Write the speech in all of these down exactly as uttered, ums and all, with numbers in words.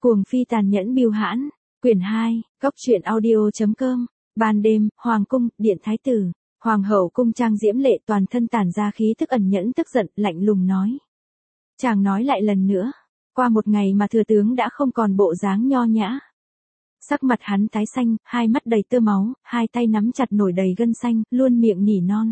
Cuồng phi tàn nhẫn bưu hãn, quyển hai, góc truyện audio.com, ban đêm, hoàng cung, điện thái tử, hoàng hậu cung trang diễm lệ toàn thân tản ra khí thức ẩn nhẫn tức giận, lạnh lùng nói. Chàng nói lại lần nữa, qua một ngày mà thừa tướng đã không còn bộ dáng nho nhã. Sắc mặt hắn tái xanh, hai mắt đầy tơ máu, hai tay nắm chặt nổi đầy gân xanh, luôn miệng nỉ non.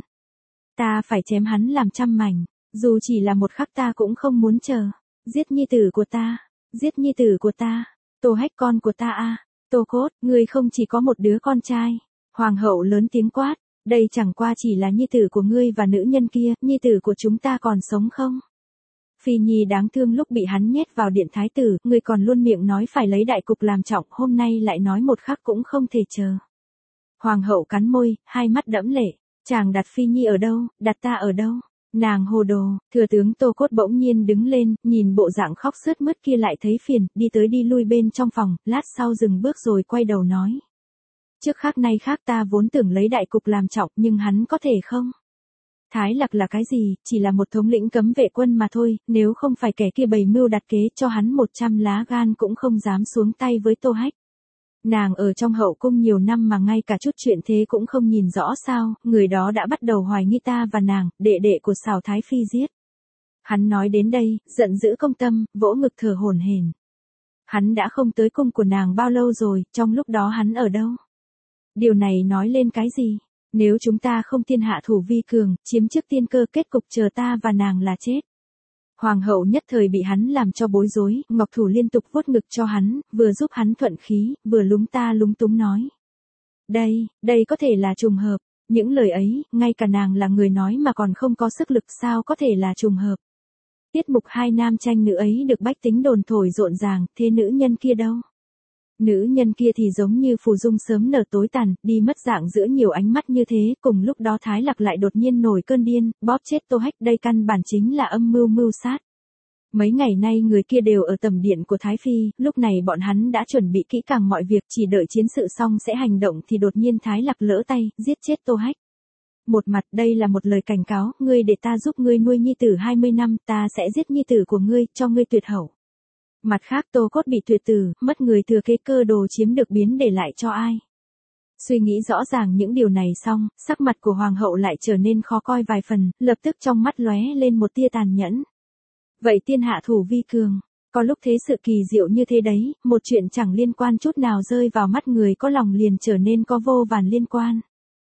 Ta phải chém hắn làm trăm mảnh, dù chỉ là một khắc ta cũng không muốn chờ. Giết nhi tử của ta, giết nhi tử của ta, Tô Hách con của ta a, Tô Cốt, ngươi không chỉ có một đứa con trai. Hoàng hậu lớn tiếng quát, đây chẳng qua chỉ là nhi tử của ngươi và nữ nhân kia, nhi tử của chúng ta còn sống không? Phi Nhi đáng thương lúc bị hắn nhét vào điện thái tử, ngươi còn luôn miệng nói phải lấy đại cục làm trọng, hôm nay lại nói một khắc cũng không thể chờ. Hoàng hậu cắn môi, hai mắt đẫm lệ, chàng đặt Phi Nhi ở đâu, đặt ta ở đâu? Nàng hồ đồ, thừa tướng Tô Cốt bỗng nhiên đứng lên, nhìn bộ dạng khóc sướt mướt kia lại thấy phiền, đi tới đi lui bên trong phòng, lát sau dừng bước rồi quay đầu nói. Trước khác nay khác ta vốn tưởng lấy đại cục làm trọng, nhưng hắn có thể không? Thái Lặc là cái gì, chỉ là một thống lĩnh cấm vệ quân mà thôi, nếu không phải kẻ kia bày mưu đặt kế cho hắn một trăm lá gan cũng không dám xuống tay với Tô Hách. Nàng ở trong hậu cung nhiều năm mà ngay cả chút chuyện thế cũng không nhìn rõ sao, người đó đã bắt đầu hoài nghi ta và nàng, đệ đệ của Sào Thái Phi giết. Hắn nói đến đây, giận dữ công tâm, vỗ ngực thở hổn hển. Hắn đã không tới cung của nàng bao lâu rồi, trong lúc đó hắn ở đâu? Điều này nói lên cái gì? Nếu chúng ta không thiên hạ thủ vi cường, chiếm trước tiên cơ, kết cục chờ ta và nàng là chết. Hoàng hậu nhất thời bị hắn làm cho bối rối, Ngọc Thủ liên tục vuốt ngực cho hắn, vừa giúp hắn thuận khí, vừa lúng ta lúng túng nói. Đây, đây có thể là trùng hợp, những lời ấy, ngay cả nàng là người nói mà còn không có sức lực sao có thể là trùng hợp. Tiết mục hai nam tranh nữ ấy được bách tính đồn thổi rộn ràng, thế nữ nhân kia đâu? Nữ nhân kia thì giống như phù dung sớm nở tối tàn, đi mất dạng giữa nhiều ánh mắt như thế, cùng lúc đó Thái Lặc lại đột nhiên nổi cơn điên, bóp chết Tô Hách, đây căn bản chính là âm mưu mưu sát. Mấy ngày nay người kia đều ở tầm điện của Thái Phi, lúc này bọn hắn đã chuẩn bị kỹ càng mọi việc, chỉ đợi chiến sự xong sẽ hành động thì đột nhiên Thái Lặc lỡ tay, giết chết Tô Hách. Một mặt đây là một lời cảnh cáo, ngươi để ta giúp ngươi nuôi nhi tử hai mươi năm, ta sẽ giết nhi tử của ngươi, cho ngươi tuyệt hậu. Mặt khác Tô Cốt bị tuyệt tử, mất người thừa kế cơ đồ chiếm được biến để lại cho ai. Suy nghĩ rõ ràng những điều này xong, sắc mặt của hoàng hậu lại trở nên khó coi vài phần, lập tức trong mắt lóe lên một tia tàn nhẫn. Vậy tiên hạ thủ vi cường, có lúc thế sự kỳ diệu như thế đấy, một chuyện chẳng liên quan chút nào rơi vào mắt người có lòng liền trở nên có vô vàn liên quan.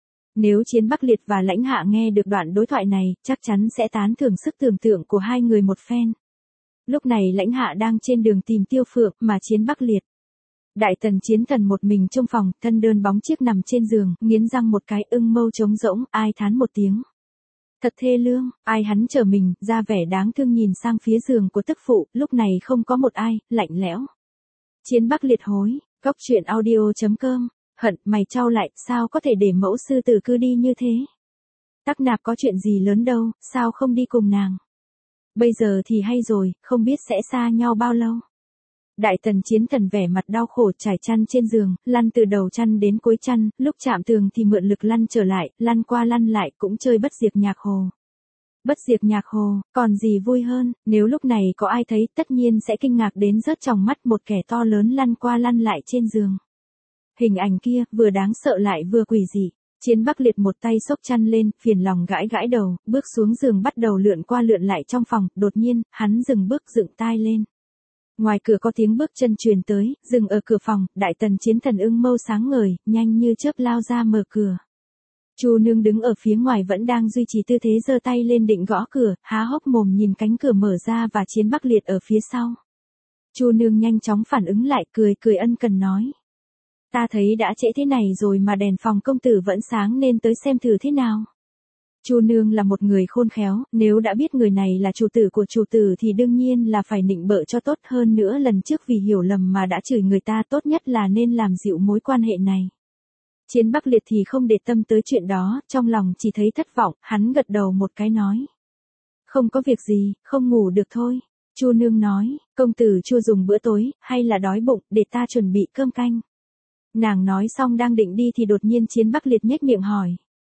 Nếu Chiến Bắc Liệt và Lãnh Hạ nghe được đoạn đối thoại này, chắc chắn sẽ tán thưởng sức tưởng tượng của hai người một phen. Lúc này Lãnh Hạ đang trên đường tìm Tiêu Phượng, mà Chiến Bắc Liệt. Đại tần Chiến Thần một mình trong phòng, thân đơn bóng chiếc nằm trên giường, nghiến răng một cái, ưng mâu trống rỗng, ai thán một tiếng. Thật thê lương, ai hắn trở mình, ra vẻ đáng thương nhìn sang phía giường của tức phụ, lúc này không có một ai, lạnh lẽo. Chiến Bắc Liệt hối, góc truyện audio.com, hận, mày trao lại, sao có thể để mẫu sư tử cứ đi như thế? Tắc Nạp có chuyện gì lớn đâu, sao không đi cùng nàng? Bây giờ thì hay rồi, không biết sẽ xa nhau bao lâu. Đại tần Chiến Thần vẻ mặt đau khổ trải chăn trên giường, lăn từ đầu chăn đến cuối chăn, lúc chạm tường thì mượn lực lăn trở lại, lăn qua lăn lại cũng chơi bất diệt nhạc hồ. Bất diệt nhạc hồ, còn gì vui hơn, nếu lúc này có ai thấy tất nhiên sẽ kinh ngạc đến rớt tròng mắt một kẻ to lớn lăn qua lăn lại trên giường. Hình ảnh kia, vừa đáng sợ lại vừa quỷ dị. Chiến Bắc Liệt một tay xốc chăn lên, phiền lòng gãi gãi đầu, bước xuống giường bắt đầu lượn qua lượn lại trong phòng, đột nhiên, hắn dừng bước dựng tai lên. Ngoài cửa có tiếng bước chân truyền tới, dừng ở cửa phòng, Đại tần Chiến Thần ưng mâu sáng ngời, nhanh như chớp lao ra mở cửa. Chu Nương đứng ở phía ngoài vẫn đang duy trì tư thế giơ tay lên định gõ cửa, há hốc mồm nhìn cánh cửa mở ra và Chiến Bắc Liệt ở phía sau. Chu Nương nhanh chóng phản ứng lại, cười cười ân cần nói. Ta thấy đã trễ thế này rồi mà đèn phòng công tử vẫn sáng nên tới xem thử thế nào. Chu Nương là một người khôn khéo, nếu đã biết người này là chủ tử của chủ tử thì đương nhiên là phải nịnh bợ cho tốt hơn nữa, lần trước vì hiểu lầm mà đã chửi người ta, tốt nhất là nên làm dịu mối quan hệ này. Chiến Bắc Liệt thì không để tâm tới chuyện đó, trong lòng chỉ thấy thất vọng, hắn gật đầu một cái nói. Không có việc gì, không ngủ được thôi. Chu Nương nói, công tử chưa dùng bữa tối, hay là đói bụng, để ta chuẩn bị cơm canh. Nàng nói xong đang định đi thì đột nhiên Chiến Bắc Liệt nhếch miệng hỏi.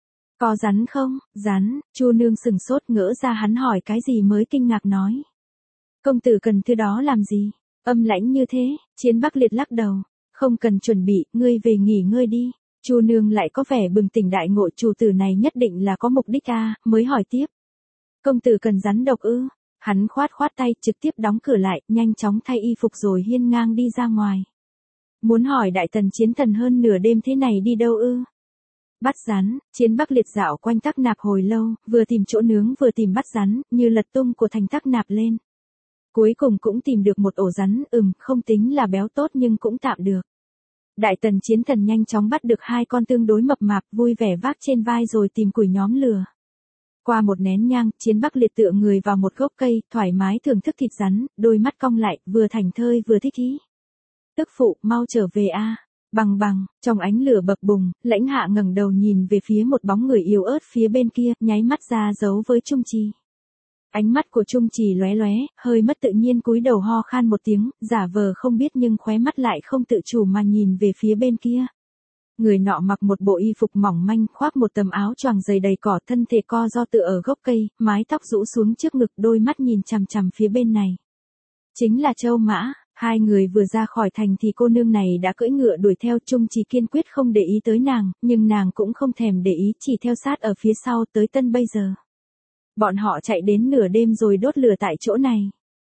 Có rắn không? Rắn, Chu Nương sừng sốt ngỡ ra hắn hỏi cái gì mới kinh ngạc nói. Công tử cần thứ đó làm gì? Âm lãnh như thế, Chiến Bắc Liệt lắc đầu. Không cần chuẩn bị, ngươi về nghỉ ngơi đi. Chu nương lại có vẻ bừng tỉnh đại ngộ, chủ tử này nhất định là có mục đích a, mới hỏi tiếp. Công tử cần rắn độc ư? Hắn khoát khoát tay, trực tiếp đóng cửa lại, nhanh chóng thay y phục rồi hiên ngang đi ra ngoài. Muốn hỏi đại tần Chiến Thần hơn nửa đêm thế này đi đâu ư? Bắt rắn, Chiến Bắc Liệt dạo quanh Tắc Nạp hồi lâu, vừa tìm chỗ nướng vừa tìm bắt rắn, như lật tung của thành Tắc Nạp lên. Cuối cùng cũng tìm được một ổ rắn, ừm, không tính là béo tốt nhưng cũng tạm được. Đại tần Chiến Thần nhanh chóng bắt được hai con tương đối mập mạp, vui vẻ vác trên vai rồi tìm củi nhóm lửa. Qua một nén nhang, Chiến Bắc Liệt tựa người vào một gốc cây, thoải mái thưởng thức thịt rắn, đôi mắt cong lại, vừa thảnh thơi vừa thích ý. Tức phụ, mau trở về a. Bằng bằng, trong ánh lửa bập bùng, Lãnh Hạ ngẩng đầu nhìn về phía một bóng người yếu ớt phía bên kia, nháy mắt ra dấu với Trung Trì. Ánh mắt của Trung Trì lóe lóe, hơi mất tự nhiên cúi đầu ho khan một tiếng, giả vờ không biết nhưng khóe mắt lại không tự chủ mà nhìn về phía bên kia. Người nọ mặc một bộ y phục mỏng manh, khoác một tấm áo choàng dày đầy cỏ, thân thể co ro tựa ở gốc cây, mái tóc rũ xuống trước ngực, đôi mắt nhìn chằm chằm phía bên này. Chính là Châu Mã. Hai người vừa ra khỏi thành thì cô nương này đã cưỡi ngựa đuổi theo. Trung Trì kiên quyết không để ý tới nàng, nhưng nàng cũng không thèm để ý, chỉ theo sát ở phía sau tới tân bây giờ. Bọn họ chạy đến nửa đêm rồi đốt lửa tại chỗ này.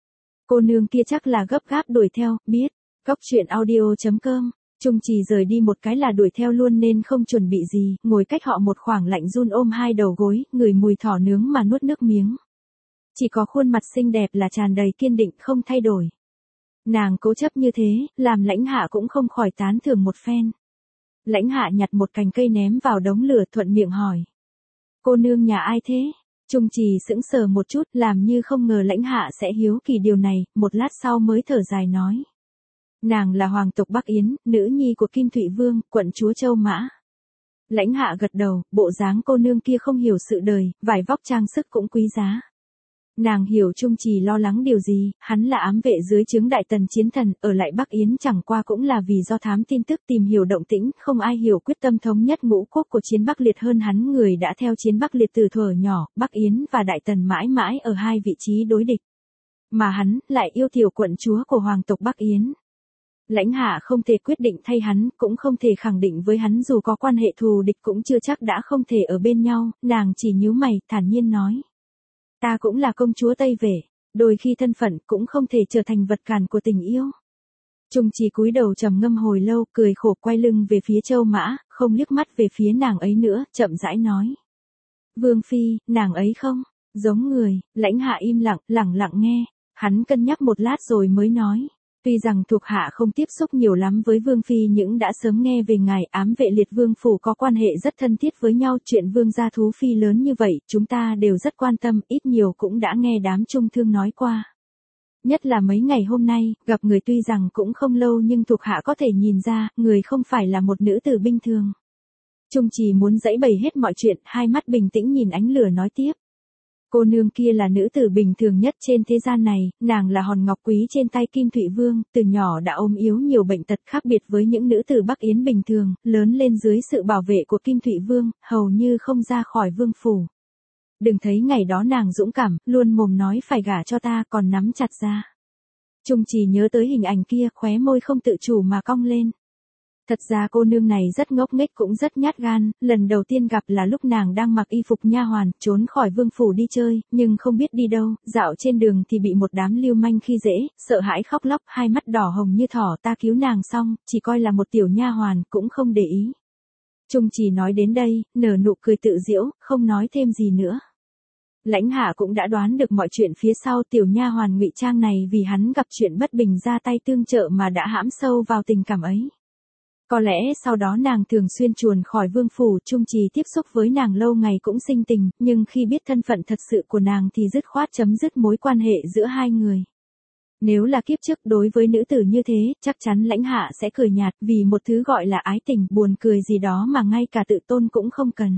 Cô nương kia chắc là gấp gáp đuổi theo, biết. Cóc truyện audio chấm com. Trung Trì rời đi một cái là đuổi theo luôn nên không chuẩn bị gì, ngồi cách họ một khoảng lạnh run ôm hai đầu gối, ngửi mùi thỏ nướng mà nuốt nước miếng. Chỉ có khuôn mặt xinh đẹp là tràn đầy kiên định không thay đổi. Nàng cố chấp như thế, làm Lãnh Hạ cũng không khỏi tán thưởng một phen. Lãnh Hạ nhặt một cành cây ném vào đống lửa, thuận miệng hỏi. Cô nương nhà ai thế? Trung Trì sững sờ một chút, làm như không ngờ Lãnh Hạ sẽ hiếu kỳ điều này, một lát sau mới thở dài nói. Nàng là hoàng tộc Bắc Yến, nữ nhi của Kim Thụy Vương, quận chúa Châu Mã. Lãnh Hạ gật đầu, bộ dáng cô nương kia không hiểu sự đời, vải vóc trang sức cũng quý giá. Nàng hiểu Trung Trì lo lắng điều gì, hắn là ám vệ dưới trướng đại tần Chiến Thần, ở lại Bắc Yến chẳng qua cũng là vì do thám tin tức tìm hiểu động tĩnh, không ai hiểu quyết tâm thống nhất ngũ quốc của Chiến Bắc Liệt hơn hắn. Người đã theo Chiến Bắc Liệt từ thuở nhỏ, Bắc Yến và đại tần mãi mãi ở hai vị trí đối địch. Mà hắn, lại yêu tiểu quận chúa của hoàng tộc Bắc Yến. Lãnh Hạ không thể quyết định thay hắn, cũng không thể khẳng định với hắn, dù có quan hệ thù địch cũng chưa chắc đã không thể ở bên nhau, nàng chỉ nhíu mày, thản nhiên nói. Ta cũng là công chúa Tây Vệ, đôi khi thân phận cũng không thể trở thành vật cản của tình yêu. Trung Trì cúi đầu trầm ngâm hồi lâu, cười khổ quay lưng về phía Châu Mã, không liếc mắt về phía nàng ấy nữa, chậm rãi nói. Vương Phi, nàng ấy không, giống người. Lãnh Hạ im lặng, lẳng lặng nghe, hắn cân nhắc một lát rồi mới nói. Tuy rằng thuộc hạ không tiếp xúc nhiều lắm với Vương Phi nhưng đã sớm nghe về ngài ám vệ liệt vương phủ có quan hệ rất thân thiết với nhau. Chuyện Vương gia thú phi lớn như vậy, chúng ta đều rất quan tâm, ít nhiều cũng đã nghe đám trung thương nói qua. Nhất là mấy ngày hôm nay, gặp người tuy rằng cũng không lâu nhưng thuộc hạ có thể nhìn ra, người không phải là một nữ tử bình thường. Trung Trì muốn giãy bày hết mọi chuyện, hai mắt bình tĩnh nhìn ánh lửa nói tiếp. Cô nương kia là nữ tử bình thường nhất trên thế gian này, nàng là hòn ngọc quý trên tay Kim Thụy Vương, từ nhỏ đã ốm yếu nhiều bệnh tật, khác biệt với những nữ tử Bắc Yến bình thường, lớn lên dưới sự bảo vệ của Kim Thụy Vương, hầu như không ra khỏi vương phủ. Đừng thấy ngày đó nàng dũng cảm, luôn mồm nói phải gả cho ta còn nắm chặt ra. Trung Trì nhớ tới hình ảnh kia, khóe môi không tự chủ mà cong lên. Thật ra cô nương này rất ngốc nghếch cũng rất nhát gan, lần đầu tiên gặp là lúc nàng đang mặc y phục nha hoàn, trốn khỏi vương phủ đi chơi, nhưng không biết đi đâu, dạo trên đường thì bị một đám lưu manh khi dễ, sợ hãi khóc lóc, hai mắt đỏ hồng như thỏ, ta cứu nàng xong, chỉ coi là một tiểu nha hoàn, cũng không để ý. Trung Trì nói đến đây, nở nụ cười tự giễu, không nói thêm gì nữa. Lãnh Hạ cũng đã đoán được mọi chuyện phía sau, tiểu nha hoàn ngụy trang này vì hắn gặp chuyện bất bình ra tay tương trợ mà đã hãm sâu vào tình cảm ấy. Có lẽ sau đó nàng thường xuyên chuồn khỏi vương phủ, Trung Trì tiếp xúc với nàng lâu ngày cũng sinh tình, nhưng khi biết thân phận thật sự của nàng thì dứt khoát chấm dứt mối quan hệ giữa hai người. Nếu là kiếp trước đối với nữ tử như thế, chắc chắn Lãnh Hạ sẽ cười nhạt vì một thứ gọi là ái tình, buồn cười gì đó mà ngay cả tự tôn cũng không cần.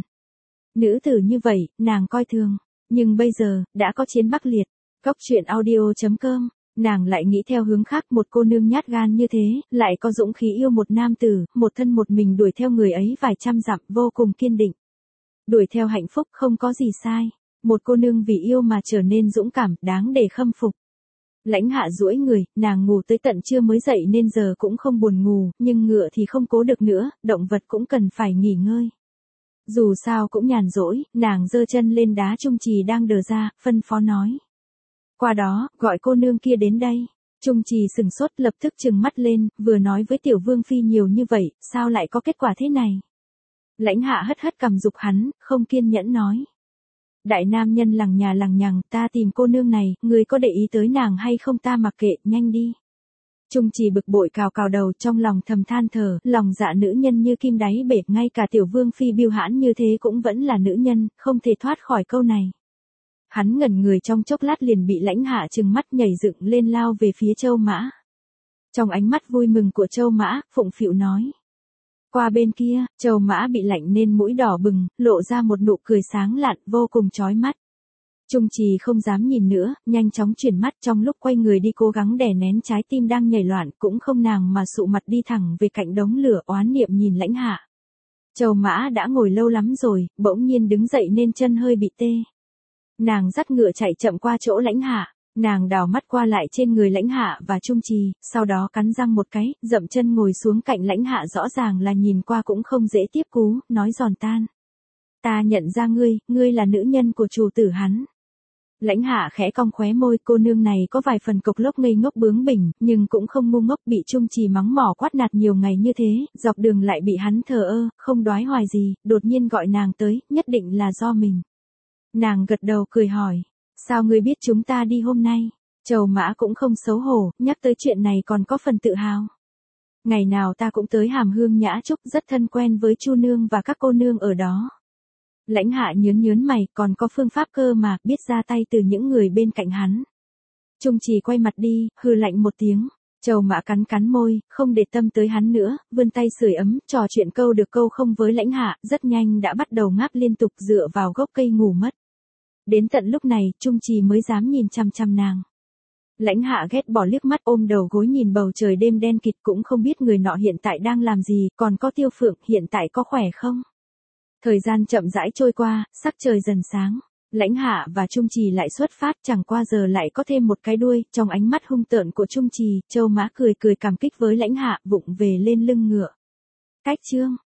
Nữ tử như vậy, nàng coi thường, nhưng bây giờ, đã có Chiến Bắc Liệt. Cóc truyện audio chấm com. Nàng lại nghĩ theo hướng khác, một cô nương nhát gan như thế, lại có dũng khí yêu một nam tử, một thân một mình đuổi theo người ấy vài trăm dặm, vô cùng kiên định. Đuổi theo hạnh phúc không có gì sai. Một cô nương vì yêu mà trở nên dũng cảm, đáng để khâm phục. Lãnh Hạ duỗi người, nàng ngủ tới tận trưa mới dậy nên giờ cũng không buồn ngủ, nhưng ngựa thì không cố được nữa, động vật cũng cần phải nghỉ ngơi. Dù sao cũng nhàn rỗi, nàng giơ chân lên đá Trung Trì đang đờ ra, phân phó nói. Qua đó, gọi cô nương kia đến đây. Trung Trì sừng sốt lập tức trừng mắt lên, vừa nói với Tiểu Vương Phi nhiều như vậy, sao lại có kết quả thế này? Lãnh Hạ hất hất cằm giục hắn, không kiên nhẫn nói. Đại nam nhân lằng nhà lằng nhằng, ta tìm cô nương này, người có để ý tới nàng hay không ta mặc kệ, nhanh đi. Trung Trì bực bội cào cào đầu trong lòng thầm than thở, lòng dạ nữ nhân như kim đáy bể, ngay cả Tiểu Vương Phi biêu hãn như thế cũng vẫn là nữ nhân, không thể thoát khỏi câu này. Hắn ngẩn người trong chốc lát liền bị Lãnh Hạ trừng mắt nhảy dựng lên lao về phía Châu Mã. Trong ánh mắt vui mừng của Châu Mã, phụng phịu nói. Qua bên kia, Châu Mã bị lạnh nên mũi đỏ bừng, lộ ra một nụ cười sáng lạn vô cùng chói mắt. Trung Trì không dám nhìn nữa, nhanh chóng chuyển mắt trong lúc quay người đi cố gắng đè nén trái tim đang nhảy loạn, cũng không nàng mà sụ mặt đi thẳng về cạnh đống lửa oán niệm nhìn Lãnh Hạ. Châu Mã đã ngồi lâu lắm rồi, bỗng nhiên đứng dậy nên chân hơi bị tê. Nàng dắt ngựa chạy chậm qua chỗ Lãnh Hạ, nàng đảo mắt qua lại trên người Lãnh Hạ và Trung Trì, sau đó cắn răng một cái, dậm chân ngồi xuống cạnh Lãnh Hạ rõ ràng là nhìn qua cũng không dễ tiếp cú, nói giòn tan. Ta nhận ra ngươi, ngươi là nữ nhân của chủ tử hắn. Lãnh Hạ khẽ cong khóe môi, cô nương này có vài phần cộc lốc ngây ngốc bướng bỉnh, nhưng cũng không ngu ngốc, bị Trung Trì mắng mỏ quát nạt nhiều ngày như thế, dọc đường lại bị hắn thờ ơ, không đoái hoài gì, đột nhiên gọi nàng tới, nhất định là do mình. Nàng gật đầu cười hỏi, sao ngươi biết chúng ta đi hôm nay? Châu Mã cũng không xấu hổ, nhắc tới chuyện này còn có phần tự hào. Ngày nào ta cũng tới Hàm Hương Nhã Trúc, rất thân quen với Chu nương và các cô nương ở đó. Lãnh Hạ nhớn nhớn mày, còn có phương pháp cơ mà, biết ra tay từ những người bên cạnh hắn. Trung Trì quay mặt đi, hừ lạnh một tiếng. Châu Mã cắn cắn môi, không để tâm tới hắn nữa, vươn tay sưởi ấm, trò chuyện câu được câu không với Lãnh Hạ, rất nhanh đã bắt đầu ngáp liên tục dựa vào gốc cây ngủ mất. Đến tận lúc này, Trung Trì mới dám nhìn chăm chăm nàng. Lãnh Hạ ghét bỏ liếc mắt ôm đầu gối nhìn bầu trời đêm đen kịt, cũng không biết người nọ hiện tại đang làm gì, còn có Tiêu Phượng hiện tại có khỏe không? Thời gian chậm rãi trôi qua, sắc trời dần sáng. Lãnh Hạ và Trung Trì lại xuất phát, chẳng qua giờ lại có thêm một cái đuôi, trong ánh mắt hung tợn của Trung Trì, Châu Mã cười cười cảm kích với Lãnh Hạ, vụng về lên lưng ngựa. Cách chương